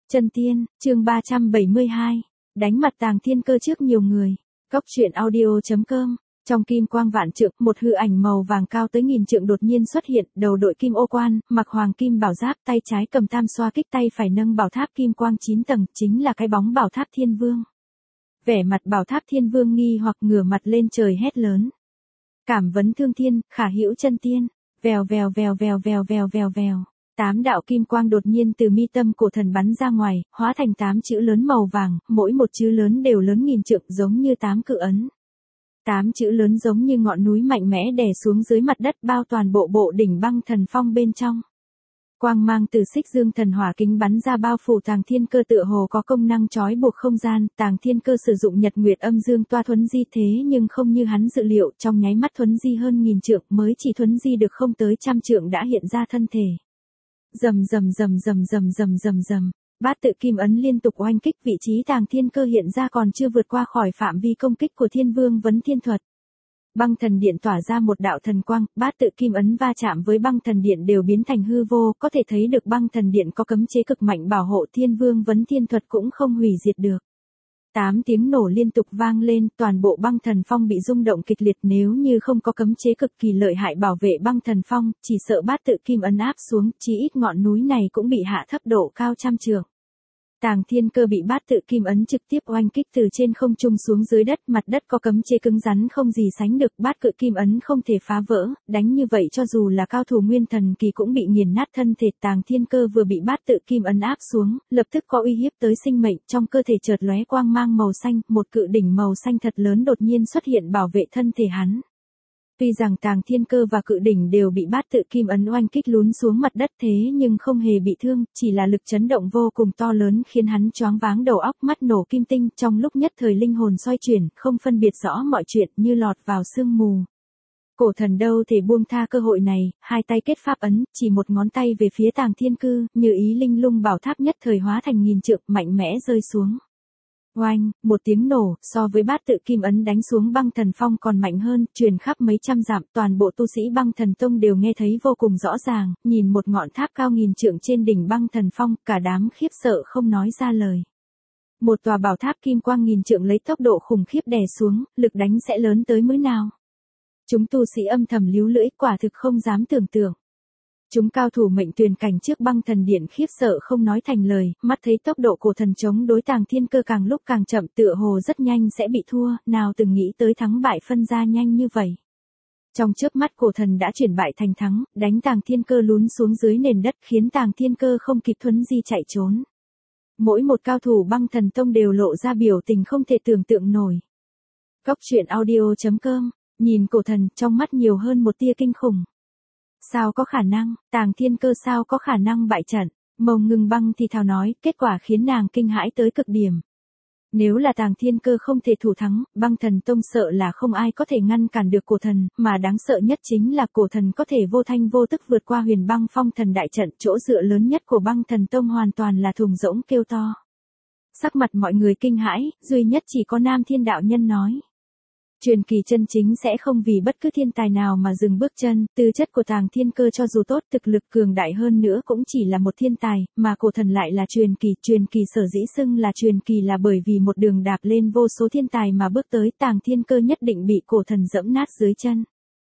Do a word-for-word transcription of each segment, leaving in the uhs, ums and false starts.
Chân tiên, chương ba trăm bảy mươi hai. Đánh mặt Tàng Thiên Cơ trước nhiều người. Cốc truyện audio chấm com. Trong kim quang vạn trượng, một hư ảnh màu vàng cao tới nghìn trượng đột nhiên xuất hiện, đầu đội kim ô quan, mặc hoàng kim bảo giáp, tay trái cầm tam xoa kích, tay phải nâng bảo tháp kim quang chín tầng, chính là cái bóng bảo tháp Thiên Vương. Vẻ mặt bảo tháp Thiên Vương nghi hoặc ngửa mặt lên trời hét lớn. Cảm vấn thương thiên, khả hữu chân tiên. Vèo vèo vèo vèo vèo vèo vèo vèo. Tám đạo kim quang đột nhiên từ mi tâm cổ thần bắn ra ngoài, hóa thành tám chữ lớn màu vàng, mỗi một chữ lớn đều lớn nghìn trượng, giống như tám cự ấn. Tám chữ lớn giống như ngọn núi mạnh mẽ đè xuống dưới mặt đất, bao toàn bộ bộ đỉnh băng thần phong bên trong. Quang mang từ xích dương thần hỏa kính bắn ra bao phủ Tàng Thiên Cơ, tựa hồ có công năng trói buộc không gian. Tàng Thiên Cơ sử dụng nhật nguyệt âm dương toa thuấn di, thế nhưng không như hắn dự liệu, trong nháy mắt thuấn di hơn nghìn trượng, mới chỉ thuấn di được không tới trăm trượng đã hiện ra thân thể. Rầm rầm rầm rầm rầm rầm rầm rầm, bát tự kim ấn liên tục oanh kích, vị trí Tàng Thiên Cơ hiện ra còn chưa vượt qua khỏi phạm vi công kích của Thiên Vương Vấn Thiên Thuật. Băng thần điện tỏa ra một đạo thần quang, bát tự kim ấn va chạm với băng thần điện đều biến thành hư vô, có thể thấy được băng thần điện có cấm chế cực mạnh bảo hộ, Thiên Vương Vấn Thiên Thuật cũng không hủy diệt được. Tám tiếng nổ liên tục vang lên, toàn bộ băng thần phong bị rung động kịch liệt, nếu như không có cấm chế cực kỳ lợi hại bảo vệ băng thần phong, chỉ sợ bát tự kim ấn áp xuống, chí ít ngọn núi này cũng bị hạ thấp độ cao trăm trượng. Tàng Thiên Cơ bị bát tự kim ấn trực tiếp oanh kích từ trên không trung xuống dưới đất, mặt đất có cấm chế cứng rắn không gì sánh được, bát cự kim ấn không thể phá vỡ, đánh như vậy cho dù là cao thủ nguyên thần kỳ cũng bị nghiền nát thân thể. Tàng Thiên Cơ vừa bị bát tự kim ấn áp xuống, lập tức có uy hiếp tới sinh mệnh, trong cơ thể chợt lóe quang mang màu xanh, một cự đỉnh màu xanh thật lớn đột nhiên xuất hiện bảo vệ thân thể hắn. Tuy rằng Tàng Thiên Cơ và cự đỉnh đều bị bát tự kim ấn oanh kích lún xuống mặt đất, thế nhưng không hề bị thương, chỉ là lực chấn động vô cùng to lớn khiến hắn choáng váng đầu óc, mắt nổ kim tinh, trong lúc nhất thời linh hồn xoay chuyển, không phân biệt rõ mọi chuyện, như lọt vào sương mù. Cổ thần đâu thể buông tha cơ hội này, hai tay kết pháp ấn, chỉ một ngón tay về phía Tàng Thiên Cơ, như ý linh lung bảo tháp nhất thời hóa thành nghìn trượng, mạnh mẽ rơi xuống. Oanh, một tiếng nổ, so với bát tự kim ấn đánh xuống băng thần phong còn mạnh hơn, truyền khắp mấy trăm dặm, toàn bộ tu sĩ băng thần tông đều nghe thấy vô cùng rõ ràng, nhìn một ngọn tháp cao nghìn trượng trên đỉnh băng thần phong, cả đám khiếp sợ không nói ra lời. Một tòa bảo tháp kim quang nghìn trượng lấy tốc độ khủng khiếp đè xuống, lực đánh sẽ lớn tới mức nào? Chúng tu sĩ âm thầm líu lưỡi, quả thực không dám tưởng tượng. Chúng cao thủ mệnh tuyền cảnh trước băng thần điện khiếp sợ không nói thành lời, mắt thấy tốc độ cổ thần chống đối Tàng Thiên Cơ càng lúc càng chậm, tựa hồ rất nhanh sẽ bị thua, nào từng nghĩ tới thắng bại phân ra nhanh như vậy. Trong chớp mắt cổ thần đã chuyển bại thành thắng, đánh Tàng Thiên Cơ lún xuống dưới nền đất, khiến Tàng Thiên Cơ không kịp thuấn di chạy trốn. Mỗi một cao thủ băng thần tông đều lộ ra biểu tình không thể tưởng tượng nổi. Cốc truyện audio chấm com, nhìn cổ thần, trong mắt nhiều hơn một tia kinh khủng. Sao có khả năng, Tàng Thiên Cơ sao có khả năng bại trận? Mông Ngưng Băng thì thào nói, kết quả khiến nàng kinh hãi tới cực điểm. Nếu là Tàng Thiên Cơ không thể thủ thắng, băng thần tông sợ là không ai có thể ngăn cản được cổ thần, mà đáng sợ nhất chính là cổ thần có thể vô thanh vô tức vượt qua huyền băng phong thần đại trận, chỗ dựa lớn nhất của băng thần tông hoàn toàn là thùng rỗng kêu to. Sắc mặt mọi người kinh hãi, duy nhất chỉ có Nam Thiên đạo nhân nói. Truyền kỳ chân chính sẽ không vì bất cứ thiên tài nào mà dừng bước chân, tư chất của Tàng Thiên Cơ cho dù tốt, thực lực cường đại hơn nữa cũng chỉ là một thiên tài, mà cổ thần lại là truyền kỳ, truyền kỳ sở dĩ xưng là truyền kỳ là bởi vì một đường đạp lên vô số thiên tài mà bước tới, Tàng Thiên Cơ nhất định bị cổ thần dẫm nát dưới chân.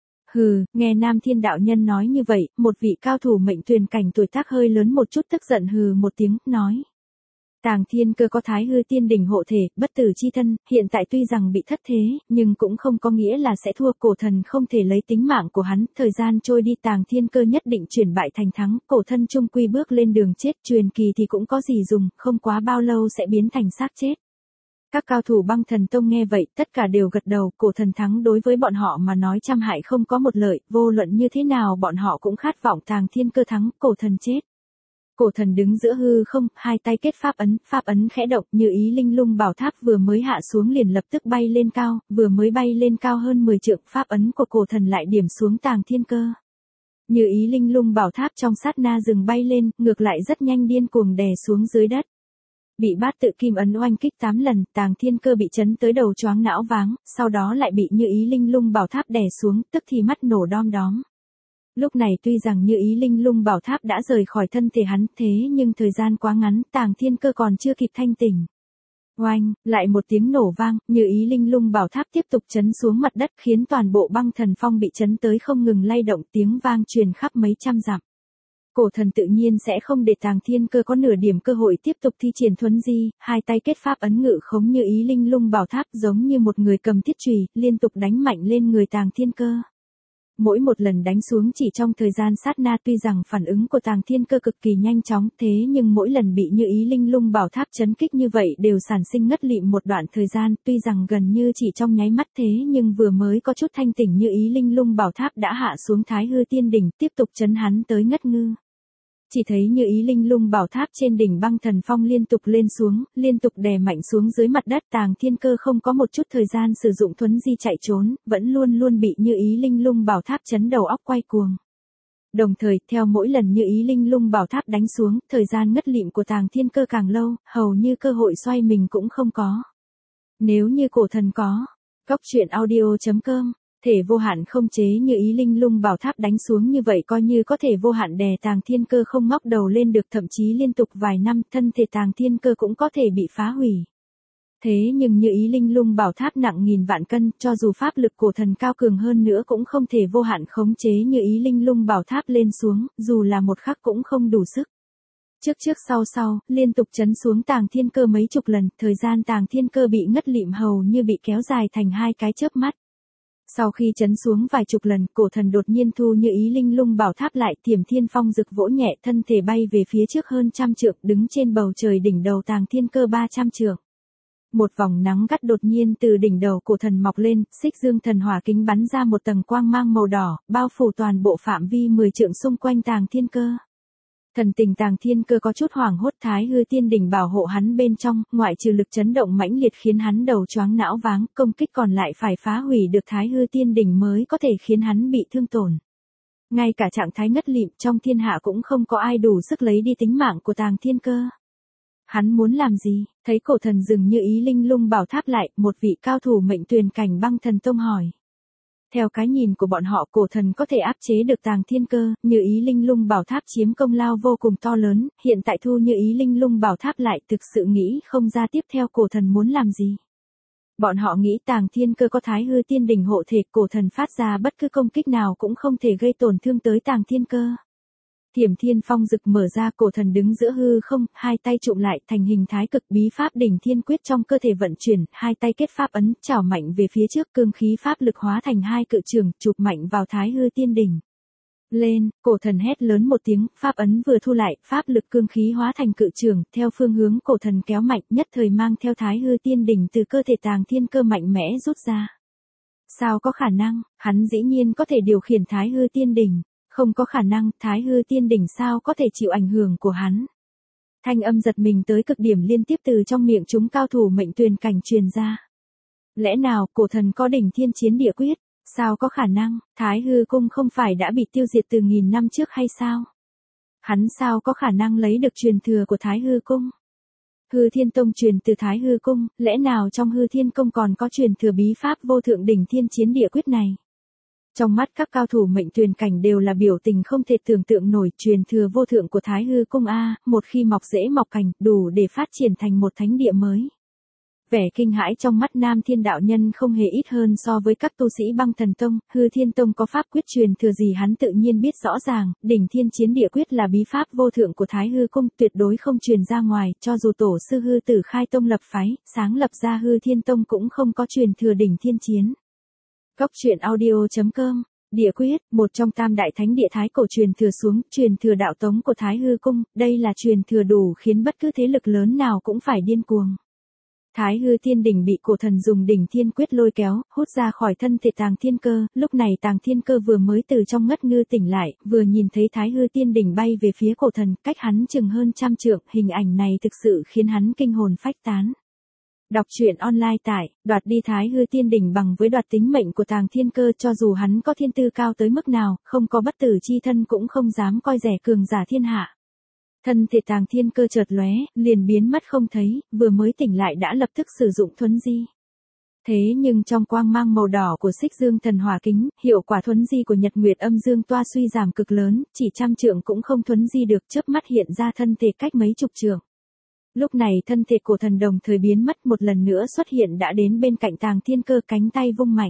Hừ, nghe Nam Thiên đạo nhân nói như vậy, một vị cao thủ mệnh tuyền cảnh tuổi tác hơi lớn một chút tức giận hừ một tiếng, nói. Tàng Thiên Cơ có Thái Hư Tiên đỉnh hộ thể, bất tử chi thân, hiện tại tuy rằng bị thất thế, nhưng cũng không có nghĩa là sẽ thua, cổ thần không thể lấy tính mạng của hắn, thời gian trôi đi Tàng Thiên Cơ nhất định chuyển bại thành thắng, cổ thân chung quy bước lên đường chết, truyền kỳ thì cũng có gì dùng, không quá bao lâu sẽ biến thành xác chết. Các cao thủ băng thần tông nghe vậy, tất cả đều gật đầu, cổ thần thắng đối với bọn họ mà nói trăm hại không có một lợi, vô luận như thế nào bọn họ cũng khát vọng Tàng Thiên Cơ thắng, cổ thần chết. Cổ thần đứng giữa hư không, hai tay kết pháp ấn, pháp ấn khẽ động, như ý linh lung bảo tháp vừa mới hạ xuống liền lập tức bay lên cao, vừa mới bay lên cao hơn mười trượng, pháp ấn của cổ thần lại điểm xuống Tàng Thiên Cơ. Như ý linh lung bảo tháp trong sát na dừng bay lên, ngược lại rất nhanh điên cuồng đè xuống dưới đất. Bị bát tự kim ấn oanh kích tám lần, Tàng Thiên Cơ bị chấn tới đầu choáng não váng, sau đó lại bị như ý linh lung bảo tháp đè xuống, tức thì mắt nổ đom đóm. Lúc này tuy rằng Như Ý Linh Lung Bảo Tháp đã rời khỏi thân thể hắn, thế nhưng thời gian quá ngắn, Tàng Thiên Cơ còn chưa kịp thanh tỉnh. Oanh, lại một tiếng nổ vang, Như Ý Linh Lung Bảo Tháp tiếp tục chấn xuống mặt đất, khiến toàn bộ Băng Thần Phong bị chấn tới không ngừng lay động, tiếng vang truyền khắp mấy trăm dặm. Cổ thần tự nhiên sẽ không để Tàng Thiên Cơ có nửa điểm cơ hội tiếp tục thi triển thuấn di, hai tay kết pháp ấn ngự khống Như Ý Linh Lung Bảo Tháp giống như một người cầm thiết chùy, liên tục đánh mạnh lên người Tàng Thiên Cơ. Mỗi một lần đánh xuống chỉ trong thời gian sát na, tuy rằng phản ứng của Tàng Thiên Cơ cực kỳ nhanh chóng, thế nhưng mỗi lần bị Như Ý Linh Lung Bảo Tháp chấn kích như vậy đều sản sinh ngất lịm một đoạn thời gian, tuy rằng gần như chỉ trong nháy mắt, thế nhưng vừa mới có chút thanh tỉnh Như Ý Linh Lung Bảo Tháp đã hạ xuống Thái Hư Tiên Đỉnh, tiếp tục chấn hắn tới ngất ngư. Chỉ thấy Như Ý Linh Lung Bảo Tháp trên đỉnh Băng Thần Phong liên tục lên xuống, liên tục đè mạnh xuống dưới mặt đất, Tàng Thiên Cơ không có một chút thời gian sử dụng thuấn di chạy trốn, vẫn luôn luôn bị Như Ý Linh Lung Bảo Tháp chấn đầu óc quay cuồng. Đồng thời, theo mỗi lần Như Ý Linh Lung Bảo Tháp đánh xuống, thời gian ngất lịm của Tàng Thiên Cơ càng lâu, hầu như cơ hội xoay mình cũng không có. Nếu như cổ thần có, Cốc truyện audio chấm com, thể vô hạn không chế Như Ý Linh Lung Bảo Tháp đánh xuống như vậy coi như có thể vô hạn đè Tàng Thiên Cơ không ngóc đầu lên được, thậm chí liên tục vài năm thân thể Tàng Thiên Cơ cũng có thể bị phá hủy. Thế nhưng Như Ý Linh Lung Bảo Tháp nặng nghìn vạn cân, cho dù pháp lực cổ thần cao cường hơn nữa cũng không thể vô hạn khống chế Như Ý Linh Lung Bảo Tháp lên xuống, dù là một khắc cũng không đủ sức. Trước trước sau sau, liên tục chấn xuống Tàng Thiên Cơ mấy chục lần, thời gian Tàng Thiên Cơ bị ngất lịm hầu như bị kéo dài thành hai cái chớp mắt. Sau khi chấn xuống vài chục lần, cổ thần đột nhiên thu Như Ý Linh Lung Bảo Tháp lại, Tiềm Thiên Phong rực vỗ nhẹ, thân thể bay về phía trước hơn trăm trượng, đứng trên bầu trời đỉnh đầu Tàng Thiên Cơ ba trăm trượng. Một vòng nắng gắt đột nhiên từ đỉnh đầu cổ thần mọc lên, xích dương thần hỏa kính bắn ra một tầng quang mang màu đỏ, bao phủ toàn bộ phạm vi mười trượng xung quanh Tàng Thiên Cơ. Thần tình Tàng Thiên Cơ có chút hoảng hốt, Thái Hư Tiên Đỉnh bảo hộ hắn bên trong, ngoại trừ lực chấn động mãnh liệt khiến hắn đầu choáng não váng, công kích còn lại phải phá hủy được Thái Hư Tiên Đỉnh mới có thể khiến hắn bị thương tổn. Ngay cả trạng thái ngất lịm trong thiên hạ cũng không có ai đủ sức lấy đi tính mạng của Tàng Thiên Cơ. Hắn muốn làm gì? Thấy cổ thần dừng Như Ý Linh Lung Bảo Tháp lại, một vị cao thủ mệnh tuyền cảnh Băng Thần Tông hỏi. Theo cái nhìn của bọn họ, cổ thần có thể áp chế được Tàng Thiên Cơ, Như Ý Linh Lung Bảo Tháp chiếm công lao vô cùng to lớn, hiện tại thu Như Ý Linh Lung Bảo Tháp lại, thực sự nghĩ không ra tiếp theo cổ thần muốn làm gì. Bọn họ nghĩ Tàng Thiên Cơ có Thái Hư Tiên Đỉnh hộ thể, cổ thần phát ra bất cứ công kích nào cũng không thể gây tổn thương tới Tàng Thiên Cơ. Tiềm Thiên Phong rực mở ra, cổ thần đứng giữa hư không, hai tay chụm lại thành hình thái cực bí pháp đỉnh thiên quyết trong cơ thể vận chuyển, hai tay kết pháp ấn, chảo mạnh về phía trước, cương khí pháp lực hóa thành hai cự trường, chụp mạnh vào Thái Hư Tiên Đỉnh. Lên, cổ thần hét lớn một tiếng, pháp ấn vừa thu lại, pháp lực cương khí hóa thành cự trường, theo phương hướng cổ thần kéo mạnh, nhất thời mang theo Thái Hư Tiên Đỉnh từ cơ thể Tàng Thiên Cơ mạnh mẽ rút ra. Sao có khả năng, hắn dĩ nhiên có thể điều khiển Thái Hư Tiên Đỉnh. Không có khả năng, Thái Hư Tiên Đỉnh sao có thể chịu ảnh hưởng của hắn. Thanh âm giật mình tới cực điểm liên tiếp từ trong miệng chúng cao thủ mệnh tuyền cảnh truyền ra. Lẽ nào cổ thần có đỉnh thiên chiến địa quyết? Sao có khả năng, Thái Hư Cung không phải đã bị tiêu diệt từ nghìn năm trước hay sao? Hắn sao có khả năng lấy được truyền thừa của Thái Hư Cung? Hư Thiên Tông truyền từ Thái Hư Cung, lẽ nào trong Hư Thiên Công còn có truyền thừa bí pháp vô thượng đỉnh thiên chiến địa quyết này? Trong mắt các cao thủ mệnh tuyền cảnh đều là biểu tình không thể tưởng tượng nổi, truyền thừa vô thượng của Thái Hư Cung a, một khi mọc rễ mọc cành, đủ để phát triển thành một thánh địa mới. Vẻ kinh hãi trong mắt Nam Thiên đạo nhân không hề ít hơn so với các tu sĩ Băng Thần Tông, Hư Thiên Tông có pháp quyết truyền thừa gì hắn tự nhiên biết rõ ràng, đỉnh thiên chiến địa quyết là bí pháp vô thượng của Thái Hư Cung, tuyệt đối không truyền ra ngoài, cho dù tổ sư Hư Tử khai tông lập phái, sáng lập ra Hư Thiên Tông cũng không có truyền thừa đỉnh thiên chiến. Cốc truyện audio chấm com, địa quyết, một trong tam đại thánh địa thái cổ truyền thừa xuống, truyền thừa đạo tống của Thái Hư Cung, đây là truyền thừa đủ khiến bất cứ thế lực lớn nào cũng phải điên cuồng. Thái Hư Tiên Đỉnh bị cổ thần dùng đỉnh thiên quyết lôi kéo, hút ra khỏi thân thể Tàng Thiên Cơ, lúc này Tàng Thiên Cơ vừa mới từ trong ngất ngư tỉnh lại, vừa nhìn thấy Thái Hư Tiên Đỉnh bay về phía cổ thần, cách hắn chừng hơn trăm trượng, hình ảnh này thực sự khiến hắn kinh hồn phách tán. Đọc truyện online tại, đoạt đi Thái Hư Tiên Đỉnh bằng với đoạt tính mệnh của Tàng Thiên Cơ, cho dù hắn có thiên tư cao tới mức nào, không có bất tử chi thân cũng không dám coi rẻ cường giả thiên hạ. Thân thể Tàng Thiên Cơ chợt lóe, liền biến mất không thấy, vừa mới tỉnh lại đã lập tức sử dụng thuấn di. Thế nhưng trong quang mang màu đỏ của xích dương thần hỏa kính, hiệu quả thuấn di của nhật nguyệt âm dương toa suy giảm cực lớn, chỉ trăm trượng cũng không thuấn di được, chớp mắt hiện ra thân thể cách mấy chục trượng. Lúc này thân thể cổ thần đồng thời biến mất, một lần nữa xuất hiện đã đến bên cạnh Tàng Thiên Cơ, cánh tay vung mạnh.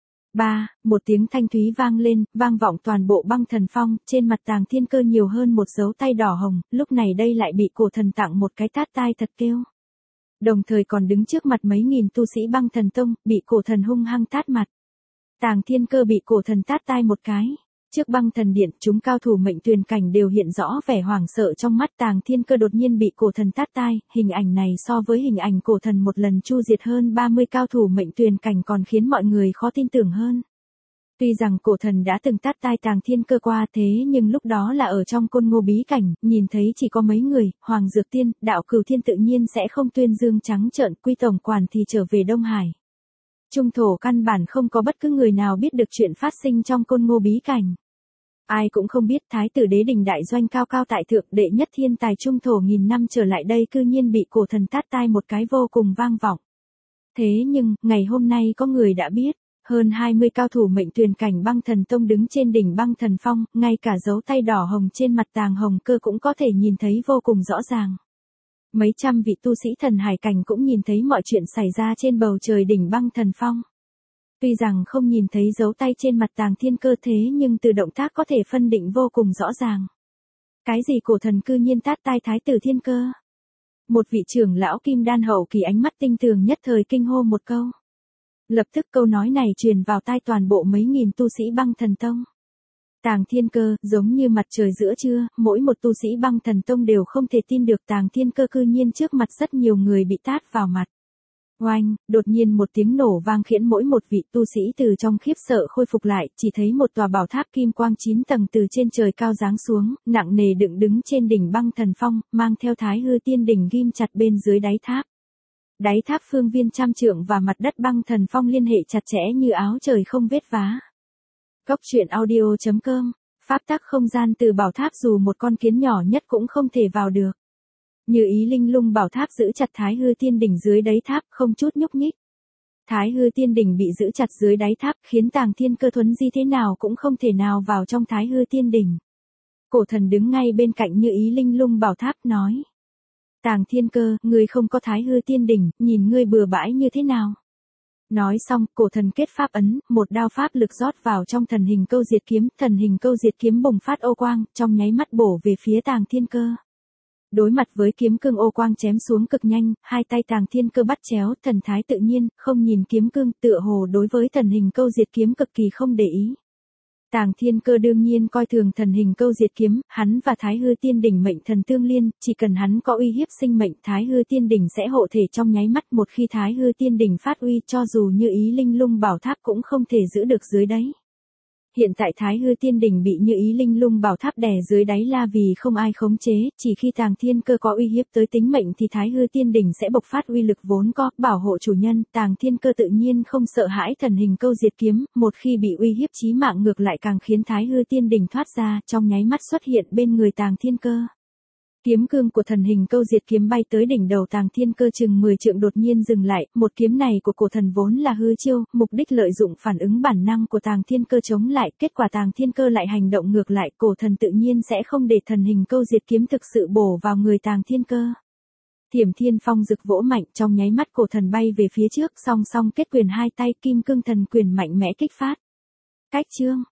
Ba, một tiếng thanh thúy vang lên, vang vọng toàn bộ Băng Thần Phong, trên mặt Tàng Thiên Cơ nhiều hơn một dấu tay đỏ hồng, lúc này đây lại bị cổ thần tặng một cái tát tai thật kêu. Đồng thời còn đứng trước mặt mấy nghìn tu sĩ Băng Thần Tông, bị cổ thần hung hăng tát mặt. Tàng Thiên Cơ bị cổ thần tát tai một cái. Trước Băng Thần Điện, chúng cao thủ mệnh tuyền cảnh đều hiện rõ vẻ hoảng sợ trong mắt. Tàng Thiên Cơ đột nhiên bị cổ thần tát tai, hình ảnh này so với hình ảnh cổ thần một lần chu diệt hơn ba mươi cao thủ mệnh tuyền cảnh còn khiến mọi người khó tin tưởng hơn. Tuy rằng cổ thần đã từng tát tai Tàng Thiên Cơ qua, thế nhưng lúc đó là ở trong Côn Ngô bí cảnh, nhìn thấy chỉ có mấy người, Hoàng Dược Tiên, Đạo Cửu Thiên tự nhiên sẽ không tuyên dương trắng trợn, Quy tổng quản thì trở về Đông Hải. Trung thổ căn bản không có bất cứ người nào biết được chuyện phát sinh trong Côn Ngô bí cảnh. Ai cũng không biết Thái tử Đế Đình đại doanh cao cao tại thượng, đệ nhất thiên tài trung thổ nghìn năm trở lại đây cư nhiên bị cổ thần tát tai một cái vô cùng vang vọng. Thế nhưng, ngày hôm nay có người đã biết, hơn hai mươi cao thủ mệnh tuyền cảnh Băng Thần Tông đứng trên đỉnh Băng Thần Phong, ngay cả dấu tay đỏ hồng trên mặt Tàng Hồng Cơ cũng có thể nhìn thấy vô cùng rõ ràng. Mấy trăm vị tu sĩ thần hải cảnh cũng nhìn thấy mọi chuyện xảy ra trên bầu trời đỉnh Băng Thần Phong. Tuy rằng không nhìn thấy dấu tay trên mặt Tàng Thiên Cơ, thế nhưng từ động tác có thể phân định vô cùng rõ ràng. Cái gì cổ thần cư nhiên tát tai Thái tử Thiên Cơ? Một vị trưởng lão kim đan hậu kỳ ánh mắt tinh tường nhất thời kinh hô một câu. Lập tức câu nói này truyền vào tai toàn bộ mấy nghìn tu sĩ Băng Thần Tông. Tàng Thiên Cơ, giống như mặt trời giữa trưa, mỗi một tu sĩ Băng Thần Tông đều không thể tin được Tàng Thiên Cơ cư nhiên trước mặt rất nhiều người bị tát vào mặt. Oanh, đột nhiên một tiếng nổ vang khiến mỗi một vị tu sĩ từ trong khiếp sợ khôi phục lại, chỉ thấy một tòa bảo tháp kim quang chín tầng từ trên trời cao giáng xuống, nặng nề đựng đứng trên đỉnh Băng Thần Phong, mang theo Thái Hư Tiên đỉnh ghim chặt bên dưới đáy tháp. Đáy tháp phương viên trăm trượng và mặt đất Băng Thần Phong liên hệ chặt chẽ như áo trời không vết vá. Cốc truyện audio chấm com, pháp tắc không gian từ bảo tháp dù một con kiến nhỏ nhất cũng không thể vào được. Như ý linh lung bảo tháp giữ chặt Thái Hư Tiên đỉnh dưới đáy tháp, không chút nhúc nhích. Thái Hư Tiên đỉnh bị giữ chặt dưới đáy tháp, khiến Tàng Thiên Cơ thuấn di thế nào cũng không thể nào vào trong Thái Hư Tiên đỉnh. Cổ thần đứng ngay bên cạnh Như ý linh lung bảo tháp nói: Tàng Thiên Cơ, ngươi không có Thái Hư Tiên đỉnh, nhìn ngươi bừa bãi như thế nào? Nói xong, cổ thần kết pháp ấn, một đao pháp lực rót vào trong thần hình câu diệt kiếm, thần hình câu diệt kiếm bùng phát ô quang, trong nháy mắt bổ về phía Tàng Thiên Cơ. Đối mặt với kiếm cương ô quang chém xuống cực nhanh, hai tay Tàng Thiên Cơ bắt chéo, thần thái tự nhiên, không nhìn kiếm cương, tựa hồ đối với thần hình câu diệt kiếm cực kỳ không để ý. Tàng Thiên Cơ đương nhiên coi thường thần hình câu diệt kiếm, hắn và Thái Hư Tiên đỉnh mệnh thần tương liên, chỉ cần hắn có uy hiếp sinh mệnh, Thái Hư Tiên đỉnh sẽ hộ thể trong nháy mắt. Một khi Thái Hư Tiên đỉnh phát uy, cho dù Như ý linh lung bảo tháp cũng không thể giữ được dưới đấy. Hiện tại Thái Hư Tiên đỉnh bị Như ý linh lung bảo tháp đè dưới đáy la vì không ai khống chế, chỉ khi Tàng Thiên Cơ có uy hiếp tới tính mệnh thì Thái Hư Tiên đỉnh sẽ bộc phát uy lực vốn có, bảo hộ chủ nhân. Tàng Thiên Cơ tự nhiên không sợ hãi thần hình câu diệt kiếm, một khi bị uy hiếp chí mạng ngược lại càng khiến Thái Hư Tiên đỉnh thoát ra, trong nháy mắt xuất hiện bên người Tàng Thiên Cơ. Kiếm cương của thần hình câu diệt kiếm bay tới đỉnh đầu Tàng Thiên Cơ chừng mười trượng đột nhiên dừng lại, một kiếm này của cổ thần vốn là hư chiêu, mục đích lợi dụng phản ứng bản năng của Tàng Thiên Cơ chống lại, kết quả Tàng Thiên Cơ lại hành động ngược lại, cổ thần tự nhiên sẽ không để thần hình câu diệt kiếm thực sự bổ vào người Tàng Thiên Cơ. Thiểm Thiên Phong rực vỗ mạnh, trong nháy mắt cổ thần bay về phía trước, song song kết quyền hai tay, kim cương thần quyền mạnh mẽ kích phát. Cách chương